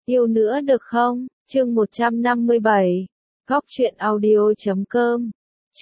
Yêu nữa được không? Chương 157. Góc truyện audio.com.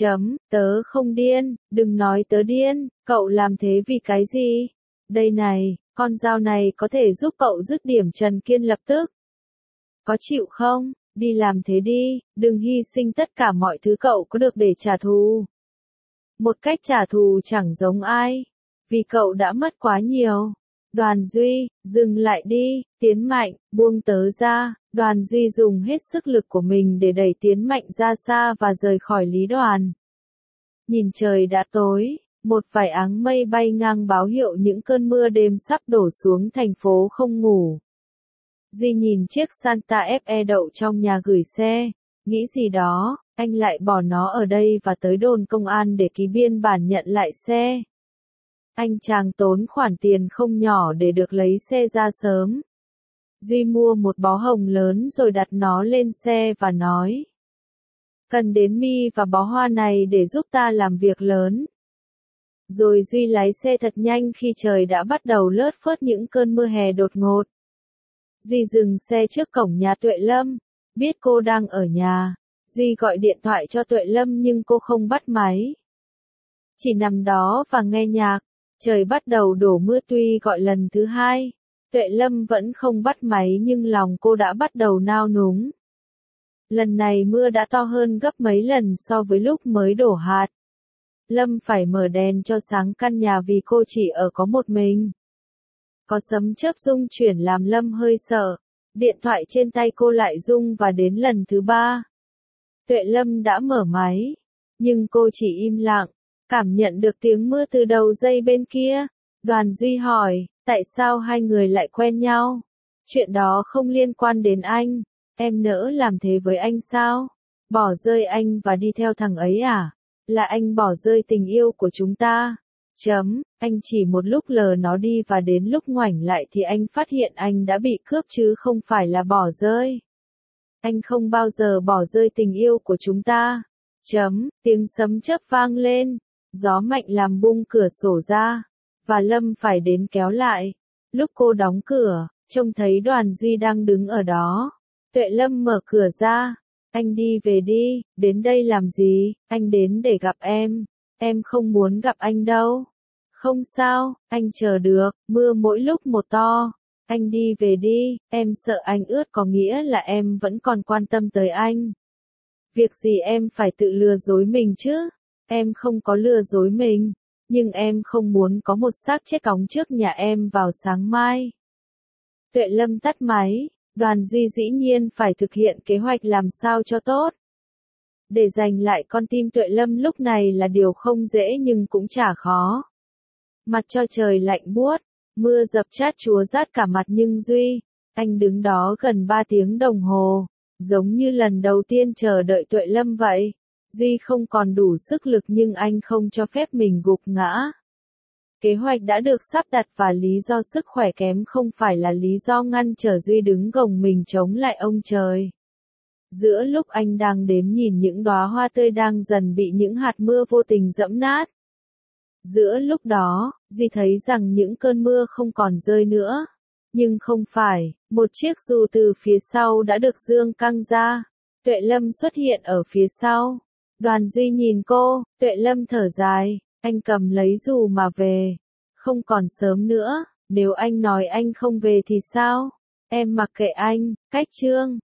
Tớ không điên, đừng nói tớ điên, cậu làm thế vì cái gì? Đây này, con dao này có thể giúp cậu dứt điểm Trần Kiên lập tức. Có chịu không? Đi làm thế đi, đừng hy sinh tất cả mọi thứ cậu có được để trả thù. Một cách trả thù chẳng giống ai, vì cậu đã mất quá nhiều. Đoàn Duy, dừng lại đi, Tiến Mạnh, buông tớ ra. Đoàn Duy dùng hết sức lực của mình để đẩy Tiến Mạnh ra xa và rời khỏi Lý Đoàn. Nhìn trời đã tối, một vài áng mây bay ngang báo hiệu những cơn mưa đêm sắp đổ xuống thành phố không ngủ. Duy nhìn chiếc Santa Fe đậu trong nhà gửi xe, nghĩ gì đó, anh lại bỏ nó ở đây và tới đồn công an để ký biên bản nhận lại xe. Anh chàng tốn khoản tiền không nhỏ để được lấy xe ra sớm. Duy mua một bó hồng lớn rồi đặt nó lên xe và nói: cần đến mi và bó hoa này để giúp ta làm việc lớn. Rồi Duy lái xe thật nhanh khi trời đã bắt đầu lất phất những cơn mưa hè đột ngột. Duy dừng xe trước cổng nhà Tuệ Lâm, biết cô đang ở nhà. Duy gọi điện thoại cho Tuệ Lâm nhưng cô không bắt máy. Chỉ nằm đó và nghe nhạc. Trời bắt đầu đổ mưa, tuy gọi lần thứ hai, Tuệ Lâm vẫn không bắt máy nhưng lòng cô đã bắt đầu nao núng. Lần này mưa đã to hơn gấp mấy lần so với lúc mới đổ hạt. Lâm phải mở đèn cho sáng căn nhà vì cô chỉ ở có một mình. Có sấm chớp rung chuyển làm Lâm hơi sợ. Điện thoại trên tay cô lại rung và đến lần thứ ba. Tuệ Lâm đã mở máy, nhưng cô chỉ im lặng, cảm nhận được tiếng mưa từ đầu dây bên kia. Đoàn Duy hỏi, tại sao hai người lại quen nhau? Chuyện đó không liên quan đến anh, em nỡ làm thế với anh sao? Bỏ rơi anh và đi theo thằng ấy à? Là anh bỏ rơi tình yêu của chúng ta. Anh chỉ một lúc lờ nó đi và đến lúc ngoảnh lại thì anh phát hiện anh đã bị cướp chứ không phải là bỏ rơi. Anh không bao giờ bỏ rơi tình yêu của chúng ta. Tiếng sấm chớp vang lên, gió mạnh làm bung cửa sổ ra, và Lâm phải đến kéo lại. Lúc cô đóng cửa, trông thấy Đoàn Duy đang đứng ở đó. Tuệ Lâm mở cửa ra, anh đi về đi, đến đây làm gì? Anh đến để gặp em không muốn gặp anh đâu. Không sao, anh chờ được, mưa mỗi lúc một to. Anh đi về đi, em sợ anh ướt có nghĩa là em vẫn còn quan tâm tới anh. Việc gì em phải tự lừa dối mình chứ? Em không có lừa dối mình, nhưng em không muốn có một xác chết cóng trước nhà em vào sáng mai. Tuệ Lâm tắt máy, Đoàn Duy dĩ nhiên phải thực hiện kế hoạch làm sao cho tốt. Để giành lại con tim Tuệ Lâm lúc này là điều không dễ nhưng cũng chả khó. Mặt cho trời lạnh buốt, mưa dập chát chúa rát cả mặt nhưng Duy, anh đứng đó gần 3 tiếng đồng hồ, giống như lần đầu tiên chờ đợi Tuệ Lâm vậy. Duy không còn đủ sức lực nhưng anh không cho phép mình gục ngã. Kế hoạch đã được sắp đặt và lý do sức khỏe kém không phải là lý do ngăn trở Duy đứng gồng mình chống lại ông trời. Giữa lúc anh đang đếm nhìn những đóa hoa tươi đang dần bị những hạt mưa vô tình dẫm nát. Giữa lúc đó, Duy thấy rằng những cơn mưa không còn rơi nữa. Nhưng không phải, một chiếc dù từ phía sau đã được dương căng ra. Tuệ Lâm xuất hiện ở phía sau. Đoàn Duy nhìn cô, Tuệ Lâm thở dài, anh cầm lấy dù mà về. Không còn sớm nữa, nếu anh nói anh không về thì sao? Em mặc kệ anh, cách chương.